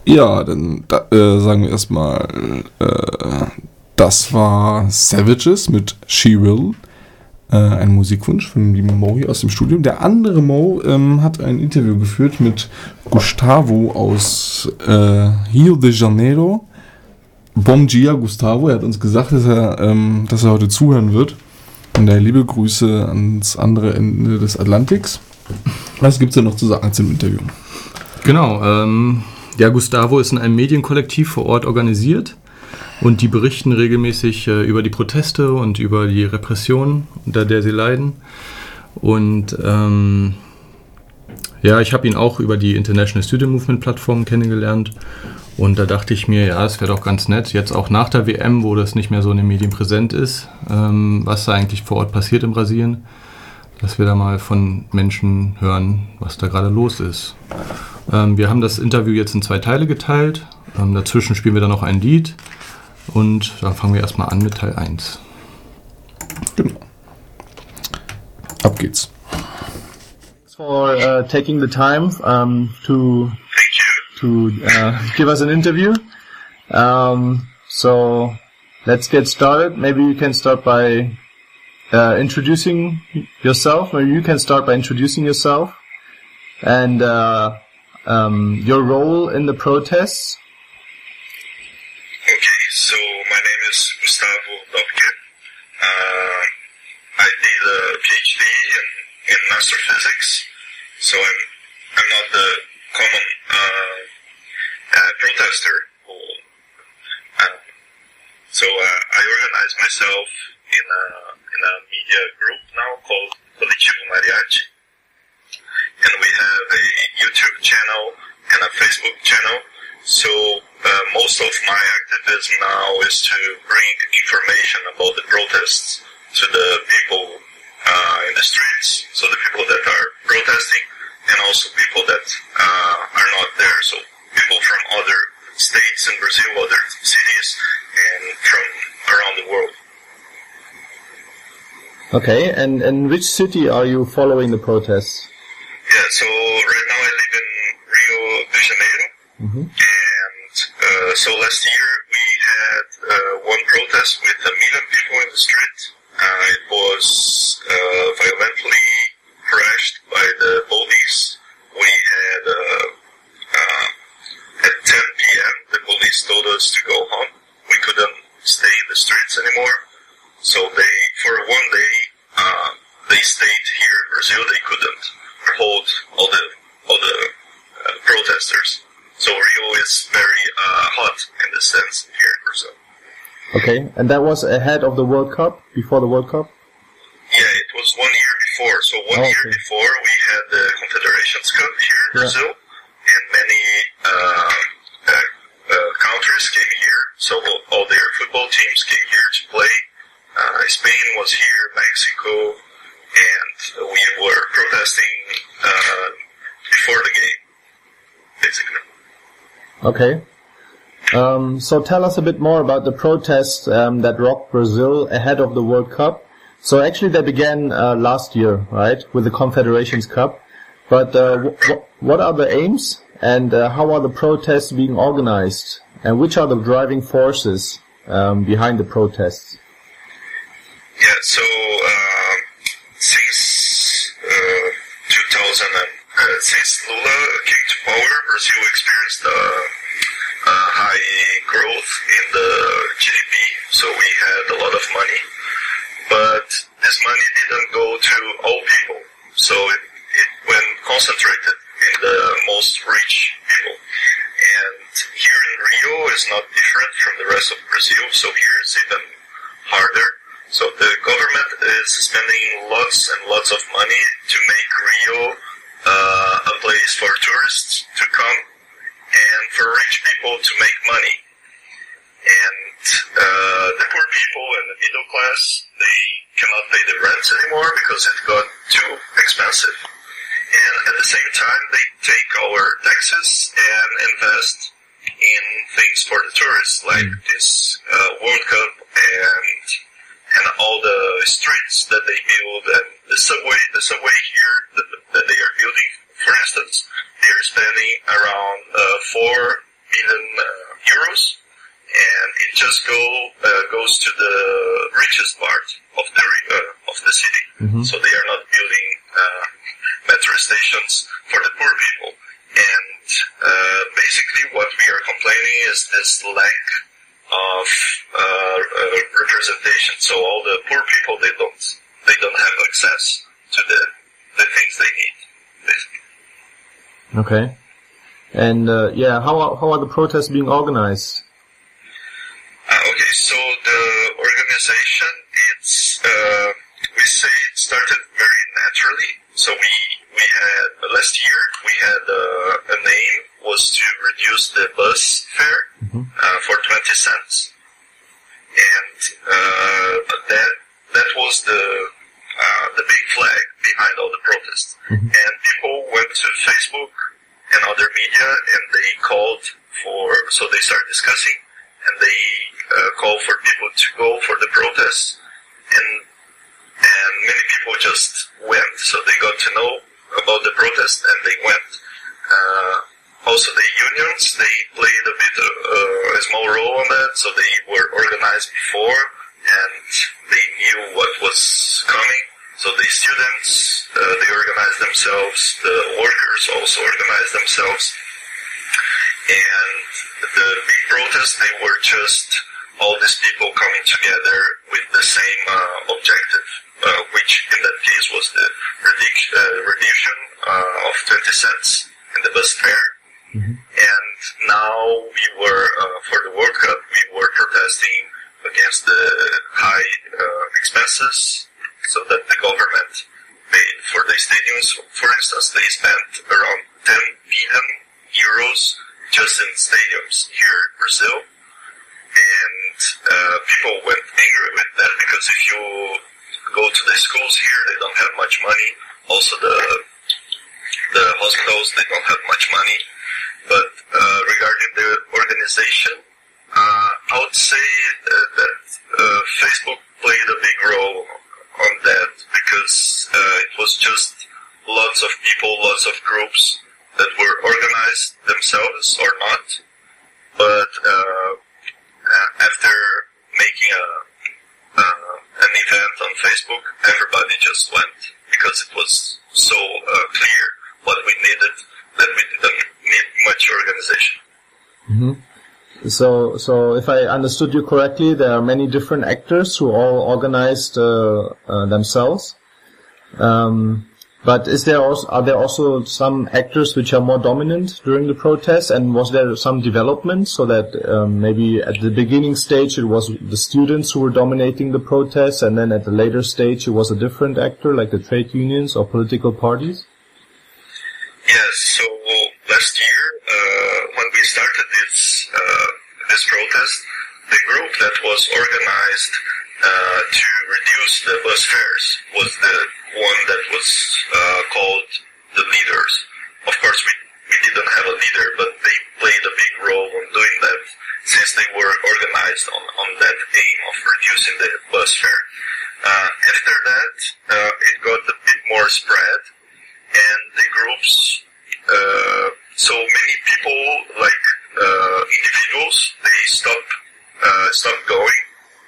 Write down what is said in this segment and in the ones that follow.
Ja, dann sagen wir erstmal, das war Savages mit She Will, ein Musikwunsch von dem lieben Mo hier aus dem Studium. Der andere Mo hat ein Interview geführt mit Gustavo aus Rio de Janeiro. Bom dia, Gustavo. Er hat uns gesagt, dass er heute zuhören wird. Und daher liebe Grüße ans andere Ende des Atlantiks. Was gibt es denn noch zu sagen zum Interview? Genau, ja, Gustavo ist in einem Medienkollektiv vor Ort organisiert und die berichten regelmäßig über die Proteste und über die Repression, unter der sie leiden. Und ja, ich habe ihn auch über die International Student Movement Plattform kennengelernt und da dachte ich mir, ja, es wäre doch ganz nett, jetzt auch nach der WM, wo das nicht mehr so in den Medien präsent ist, was da eigentlich vor Ort passiert in Brasilien, dass wir da mal von Menschen hören, was da gerade los ist. Wir haben das Interview jetzt in 2 Teile geteilt. Dazwischen spielen wir dann noch ein Lied. Und dann fangen wir erstmal an mit Teil 1. Genau. Ab geht's. Thanks for taking the time to give us an interview. So let's get started. Maybe you can start by introducing yourself. Maybe you can start by introducing yourself and your role in the protests. Okay, so my name is Gustavo Dobke. I did a PhD in master physics, so I'm not the common protester. So I organize myself in a media group now called Coletivo Mariachi, and we have a YouTube channel and a Facebook channel. So most of my activism now is to bring information about the protests to the people in the streets, so the people that are protesting, and also people that are not there, so people from other states in Brazil, other cities, and from around the world. Okay, and in which city are you following the protests? Yeah, so right now I live in Rio de Janeiro, and so last year we had one protest with 1 million people in the street. It was violently crashed by the police. We had at 10 p.m. the police told us to go home. We couldn't stay in the streets anymore. So they, for 1 day, they stayed here in Brazil. They couldn't hold all the protesters. So Rio is very hot in this sense here in Brazil. Okay, and that was ahead of the World Cup, before the World Cup? Yeah, it was 1 year before. So one year before we had the Confederations Cup here in Brazil, and many countries came here. So all their football teams came here to play. Spain was here, Mexico, and we were protesting before the game, basically. Okay. So tell us a bit more about the protests that rocked Brazil ahead of the World Cup. So actually they began last year, right, with the Confederations Cup. But what are the aims and how are the protests being organized? And which are the driving forces behind the protests? Yeah, so since 2000, since Lula came to power, Brazil experienced high growth in the GDP, so we had a lot of money. But this money didn't go to all people, so it went concentrated in the most rich people. And here in Rio is not different from the rest of Brazil, so here it's even harder. So the government is spending lots and lots of money to make Rio a place for tourists to come and for rich people to make money. And the poor people and the middle class, they cannot pay the rent anymore because it got too expensive. And at the same time, they take our taxes and invest in things for the tourists, like this World Cup and all the streets that they build, and the subway here that they are building. For instance, they are spending around 4 just goes to the richest part of the city. So they are not building metro stations for the poor people. And basically, what we are complaining is this lack of representation. So all the poor people, they don't have access to the things they need, basically. Okay. And how are the protests being organized? Okay, so the organization, it's we say it started very naturally. So we had last year we had a name was to reduce the bus fare for 20 cents, and that was the big flag behind all the protests. And people went to Facebook and other media, and they called so they started discussing, and they called for people to go for the protests, and many people just went. So they got to know about the protest, and they went. Also, the unions, they played a bit a small role on that, so they were organized before, and they knew what was coming. So the students, they organized themselves, the workers also organized themselves, and the big protests, they were just all these people coming together with the same objective, which in that case was the reduction of 20 cents in the bus fare. And now we were, for the World Cup, we were protesting against the high expenses, so that the government paid for the stadiums. For instance, they spent around 10 billion euros just in stadiums here in Brazil. And people went angry with that, because if you go to the schools here, they don't have much money. Also the hospitals, they don't have much money. But regarding the organization, I would say that Facebook played a big role on that, because it was just lots of people, lots of groups that were organized themselves or not. But after making an event on Facebook, everybody just went, because it was so clear what we needed that we didn't need much organization. So if I understood you correctly, there are many different actors who all organized themselves. But are there also some actors which are more dominant during the protests? And was there some development so that maybe at the beginning stage it was the students who were dominating the protests, and then at the later stage it was a different actor like the trade unions or political parties? Yes, so last year when we started this protest, the group that was organized to reduce the bus fares was the one that was called the leaders. Of course, we didn't have a leader, but they played a big role in doing that, since they were organized on that aim of reducing the bus fare. After that, it got a bit more spread, and the groups, so many people, like individuals, they stopped going,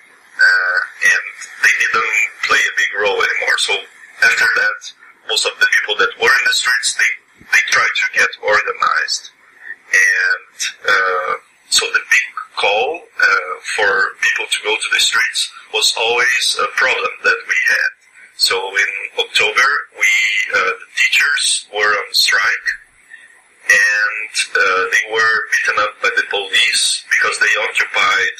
and they didn't play a big role anymore. So after that, most of the people that were in the streets, they tried to get organized. And so the big call for people to go to the streets was always a problem that we had. So in October, the teachers were on strike, and they were beaten up by the police because they occupied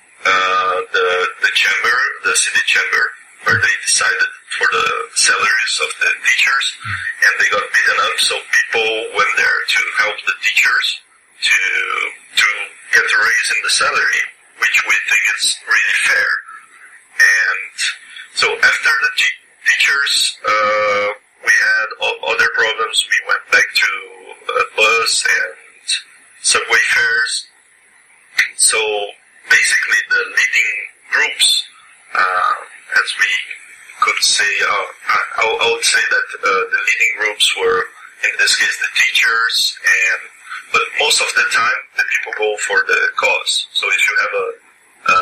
the chamber, the city chamber, where they decided for the salaries of the teachers, and they got beaten up. So people went there to help the teachers to get a raise in the salary, which we think is really fair. And so after the teachers, we had other problems. We went back to bus and subway fares. So basically the leading groups, as we could say, I would say that the leading groups were, in this case, the teachers, but most of the time the people go for the cause. So if you have a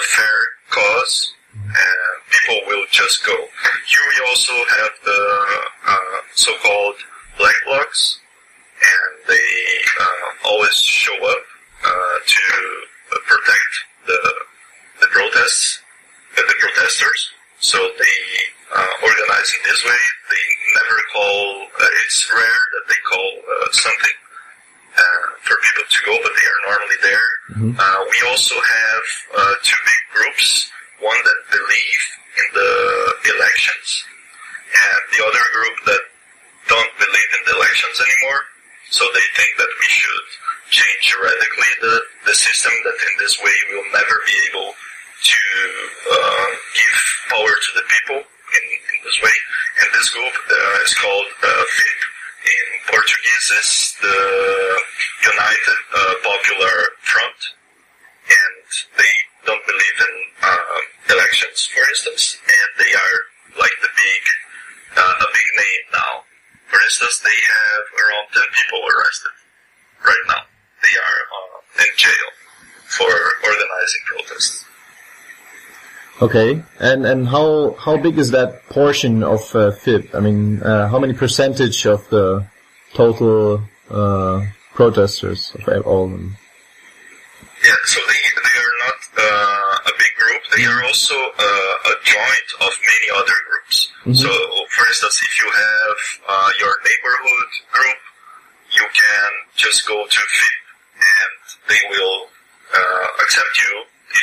a fair cause, and people will just go. Here we also have the so-called black blocs, and they always show up to protect the protests, the protesters. So they organize in this way. They never call. It's rare that they call something for people to go, but they are normally there. Mm-hmm. We also have two big groups. One that believe in the elections, and the other group that don't believe in the elections anymore. So they think that we should change radically the system, that in this way we'll never be able to give power to the people in this way. And this group is called FIP. In Portuguese is the United Popular Front, and they don't believe in elections, for instance, and they are like a big name now. For instance, they have around 10 people arrested right now. They are in jail for organizing protests. Okay, and how big is that portion of FIP? I mean, how many percentage of the total protesters of all of them? Yeah, so they are not a big group. They are also a joint of many other groups. Mm-hmm. So, for instance, if you have your neighborhood group, you can just go to FIP, and they will accept you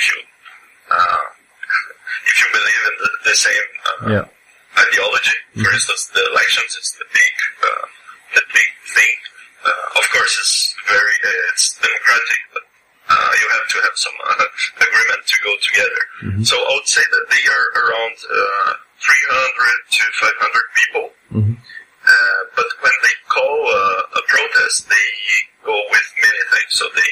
if you believe in the same ideology. Mm-hmm. For instance, the elections is the big thing. Of course, it's democratic, but you have to have some agreement to go together. Mm-hmm. So I would say that they are around 300 to 500 people. Mm-hmm. But when they call a protest, they go with many things. So they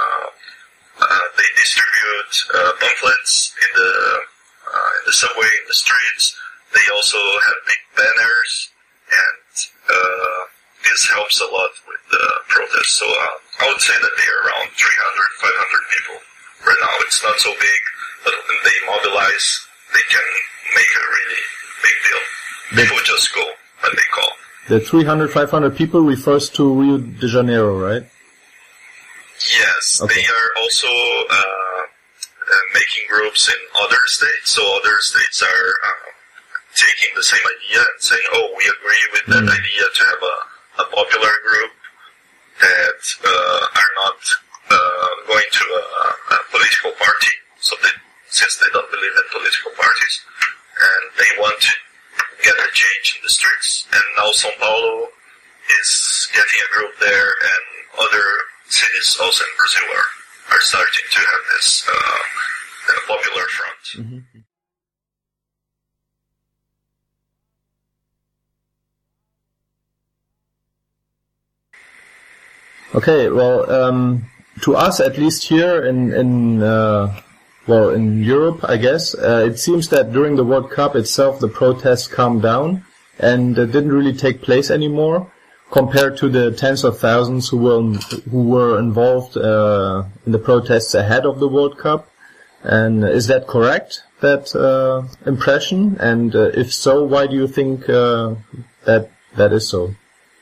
distribute pamphlets in the subway, in the streets. They also have big banners, and this helps a lot with the protest. So I would say that they are around 300, 500 people right now. It's not so big, but when they mobilize, they can make a really big deal. People just go when they call. The 300, 500 people refers to Rio de Janeiro, right? Yes, okay. They are also making groups in other states, so other states are taking the same idea and saying, oh, we agree with that idea to have a popular group that are not going to a political party, so since they don't believe in political parties, and they want to get a change in the streets, and now São Paulo is getting a group there, and other cities also in Brazil are starting to have this popular front. Mm-hmm. Okay, well, to us, at least here in Europe, I guess, it seems that during the World Cup itself, the protests calmed down and didn't really take place anymore, compared to the tens of thousands who were involved in the protests ahead of the World Cup. And is that correct, that impression? And if so, why do you think that is so?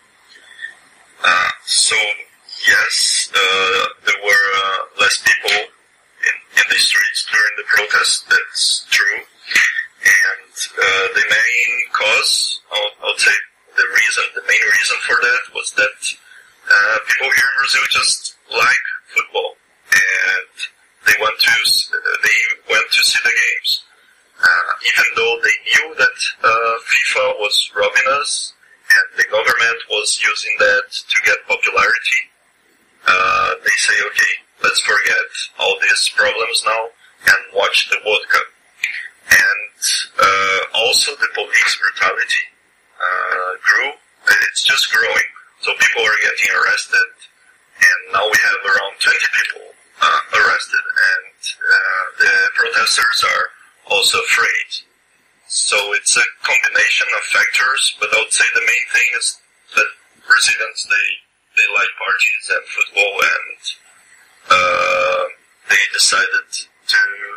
So yes, there were less people in the streets during the protest. That's true. And the main cause, I'll say, the main reason for that was that people here in Brazil just like football, and they went to see the games, even though they knew that FIFA was robbing us and the government was using that to get popularity. They say, okay, let's forget all these problems now and watch the World Cup. And also the police brutality grew. It's just growing. So people are getting arrested, and now we have around 20 people arrested, and the protesters are also afraid. So it's a combination of factors, but I would say the main thing is that Brazilians, they like parties and football, and they decided to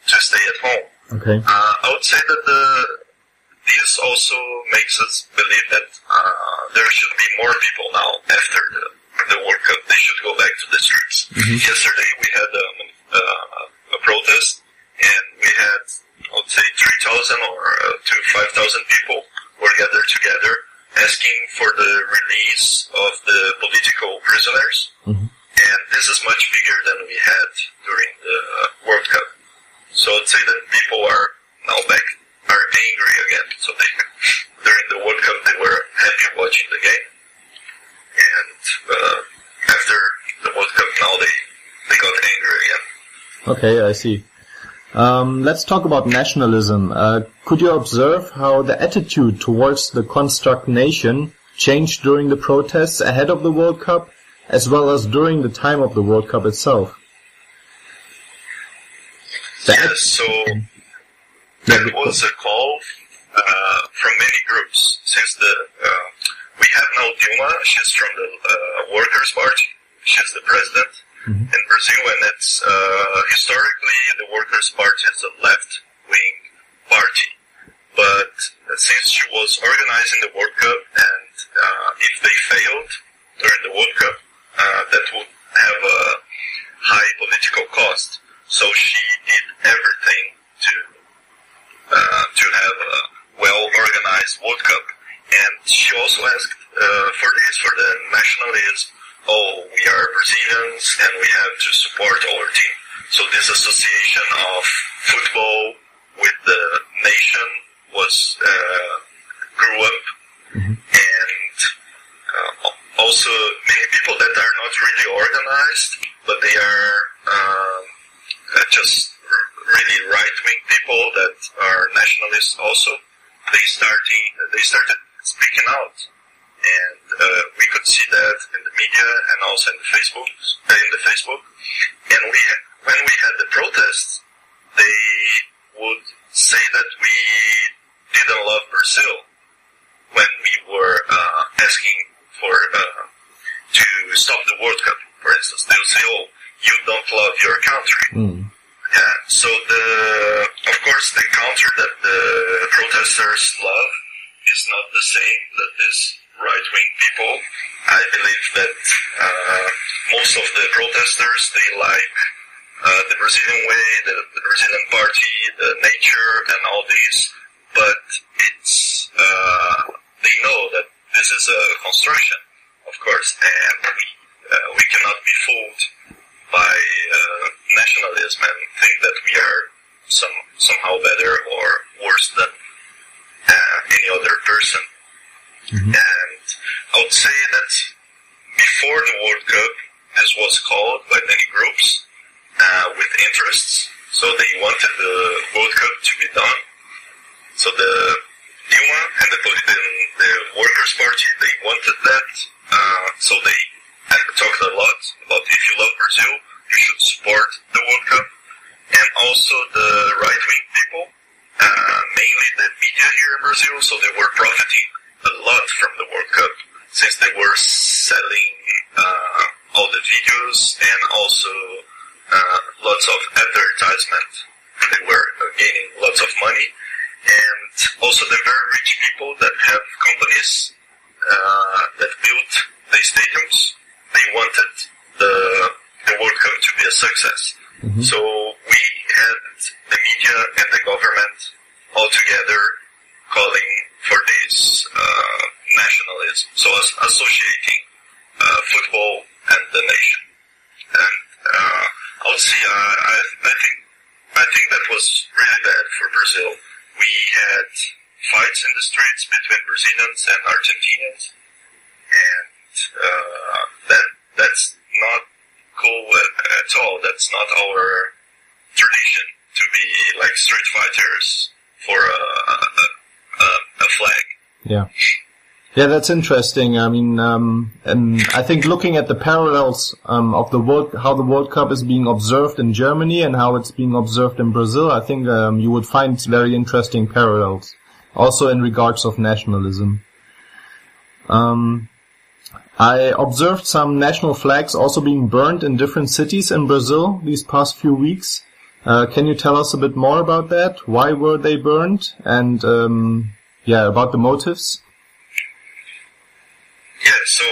to stay at home. Okay. I would say that this also makes us believe that there should be more people now after the World Cup. They should go back to the streets. Yesterday we had a protest, and we had, I would say, 3,000 or to 5,000 people were gathered together asking for the release of the political prisoners. And this is much bigger than we had during the World Cup. So I'd say that people are now are angry again. So during the World Cup, they were happy watching the game. And after the World Cup, now they got angry again. Okay, I see. Let's talk about nationalism. Could you observe how the attitude towards the construct nation changed during the protests ahead of the World Cup, as well as during the time of the World Cup itself? Yes, so that was a call from many groups. Since we have now Dilma, she's from the Workers' Party, she's the president in Brazil, and it's historically the Workers' Party is a left-wing party. But since she was organizing the World Cup, and if they failed during the World Cup, that would have a high political cost. So she did everything to have a well-organized World Cup. And she also asked for the nationalism. Oh, we are Brazilians and we have to support our team. So this association of football with the nation grew up. And also many people that are not really organized, but they are just really right-wing people that are nationalists also. They started speaking out, and we could see that in the media and also in the Facebook. And when we had the protests, they would say that we didn't love Brazil when we were asking for to stop the World Cup, for instance. They would say, "Oh, you don't love your country." Yeah. So of course, the country that the protesters love is not the same that these right-wing people. I believe that most of the protesters, they like the Brazilian way, the Brazilian party, the nature, and all these. But it's they know that this is a construction, of course, and we cannot be fooled by nationalism and think that we are somehow better or worse than any other person. And I would say that before the World Cup, this was called by many groups with interests. So they wanted the World Cup to be done. So the Dilma and the Workers' Party, they wanted that. So they talked a lot about if you love Brazil, you should support the World Cup. And also the right-wing people, mainly the media here in Brazil, so they were profiting a lot from the World Cup, since they were selling all the videos and also lots of advertisement. They were gaining lots of money. And also the very rich people that have companies that built the stadiums, they wanted the World Cup to be a success. So we had the media and the government all together calling for this nationalism, so associating football and the nation. And I would say I think that was really bad for Brazil. We had fights in the streets between Brazilians and Argentinians, and that's not cool at all. That's not our tradition to be like street fighters for a flag. Yeah, that's interesting. I mean, and I think looking at the parallels of how the World Cup is being observed in Germany and how it's being observed in Brazil, I think you would find very interesting parallels, also in regards of nationalism. I observed some national flags also being burned in different cities in Brazil these past few weeks. Can you tell us a bit more about that? Why were they burned? And about the motives. Yeah, so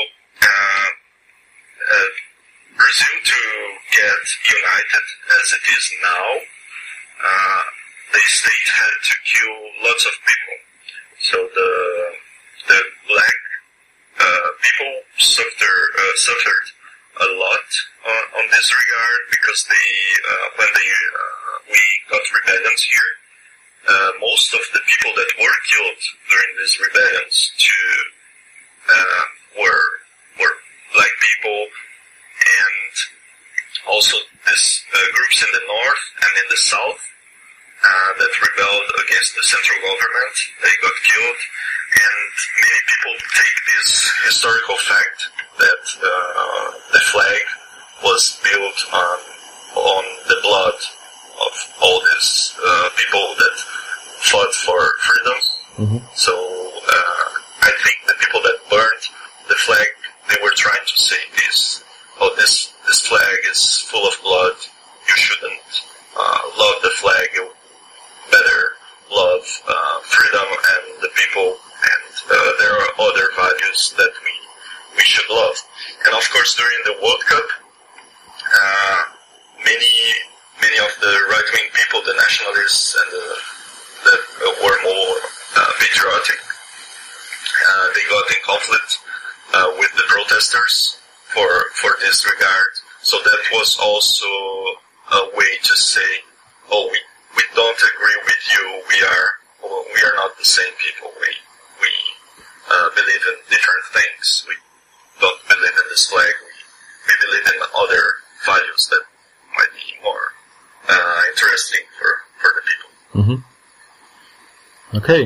Brazil to get united as it is now, the state had to kill lots of people. So the black people suffered a lot on this regard because when we got rebellions here, most of the people that were killed during these rebellions were black people, and also these groups in the north and in the south that rebelled against the central government. They got killed, and many people take this historical fact that the flag was built on the blood of all these people that fought for freedom. Mm-hmm. So I think the people that burned the flag, they were trying to say this: this flag is full of blood. You shouldn't love the flag. You better love freedom and the people, and there are other values that we should love. And of course, during the World Cup, many of the right-wing people, the nationalists and that were more patriotic, they got in conflict with the protesters for this regard. So that was also a way to say, oh, we don't agree with you. We are not the same people. We believe in different things. We don't believe in this flag. We believe in other values that might be more interesting for the people. Mm-hmm. Okay.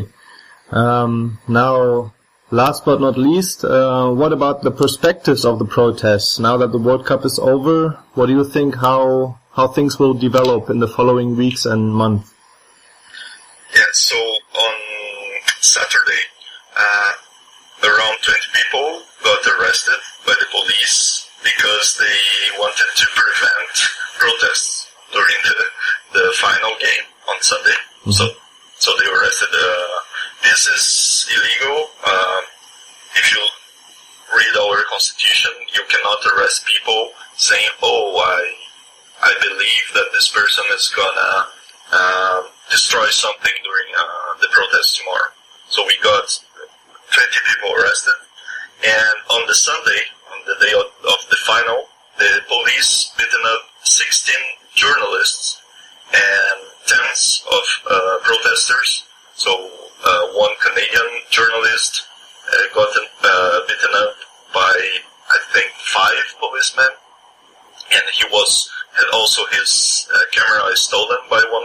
Now, last but not least, what about the perspectives of the protests? Now that the World Cup is over, what do you think how things will develop in the following weeks and months? Yeah, so on Saturday, around 20 people got arrested by the police because they wanted to prevent protests during the final game on Sunday. Mm-hmm. So they arrested. This is illegal. If you read our constitution, you cannot arrest people saying, "Oh, I believe that this person is gonna destroy something during the protest tomorrow." So we got 20 people arrested, and on the Sunday, on the day of the final, the police beaten up 16 journalists and tens of protesters. So one Canadian journalist got beaten up by, I think, 5 policemen, and he had also his camera stolen by one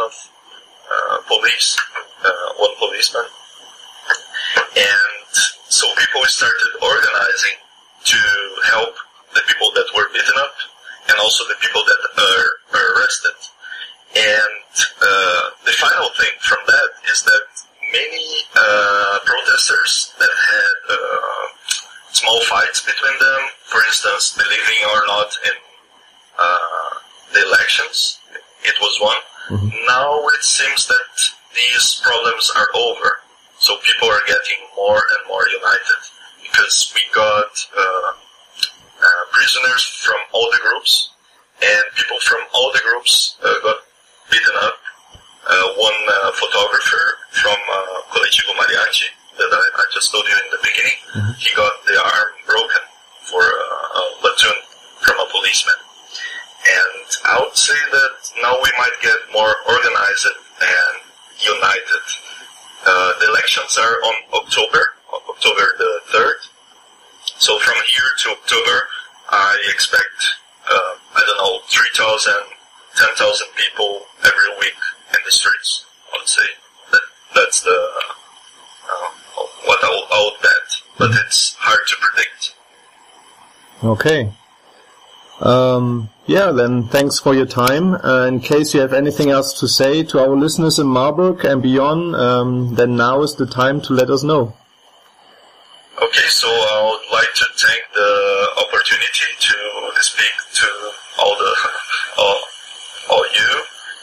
policeman. And so people started organizing to help the people that were beaten up and also the people that are arrested. And the final thing from that is that many protesters that had small fights between them, for instance, believing or not in the elections, it was one. Mm-hmm. Now it seems that these problems are over. So people are getting more and more united because we got prisoners from all the groups, and people from all the groups got beaten up. One photographer from Coletivo Mariachi that I just told you in the beginning, mm-hmm. He got the arm broken for a platoon from a policeman. And I would say that now we might get more organized and united. The elections are on October the 3rd. So from here to October, I expect, 3,000, 10,000 people every week in the streets. I would say that's the what I would bet, but it's hard to predict. Okay. Then thanks for your time. In case you have anything else to say to our listeners in Marburg and beyond, then now is the time to let us know. Okay, so I would like to take the opportunity to speak to all you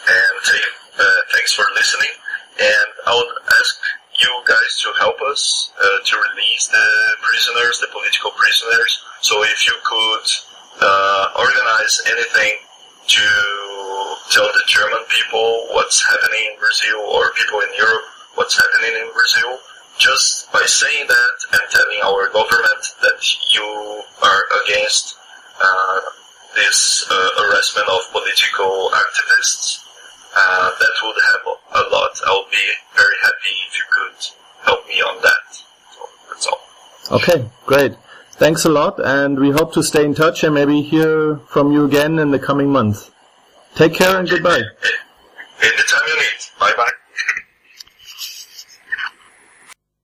listening. And I would ask you guys to help us to release the prisoners, the political prisoners. So if you could organize anything to tell the German people what's happening in Brazil, or people in Europe what's happening in Brazil, just by saying that and telling our government that you are against this arrestment of political activists, that would help a lot. I'll be very happy if you could help me on that. So that's all. Okay, great. Thanks a lot, and we hope to stay in touch and maybe hear from you again in the coming months. Take care and goodbye.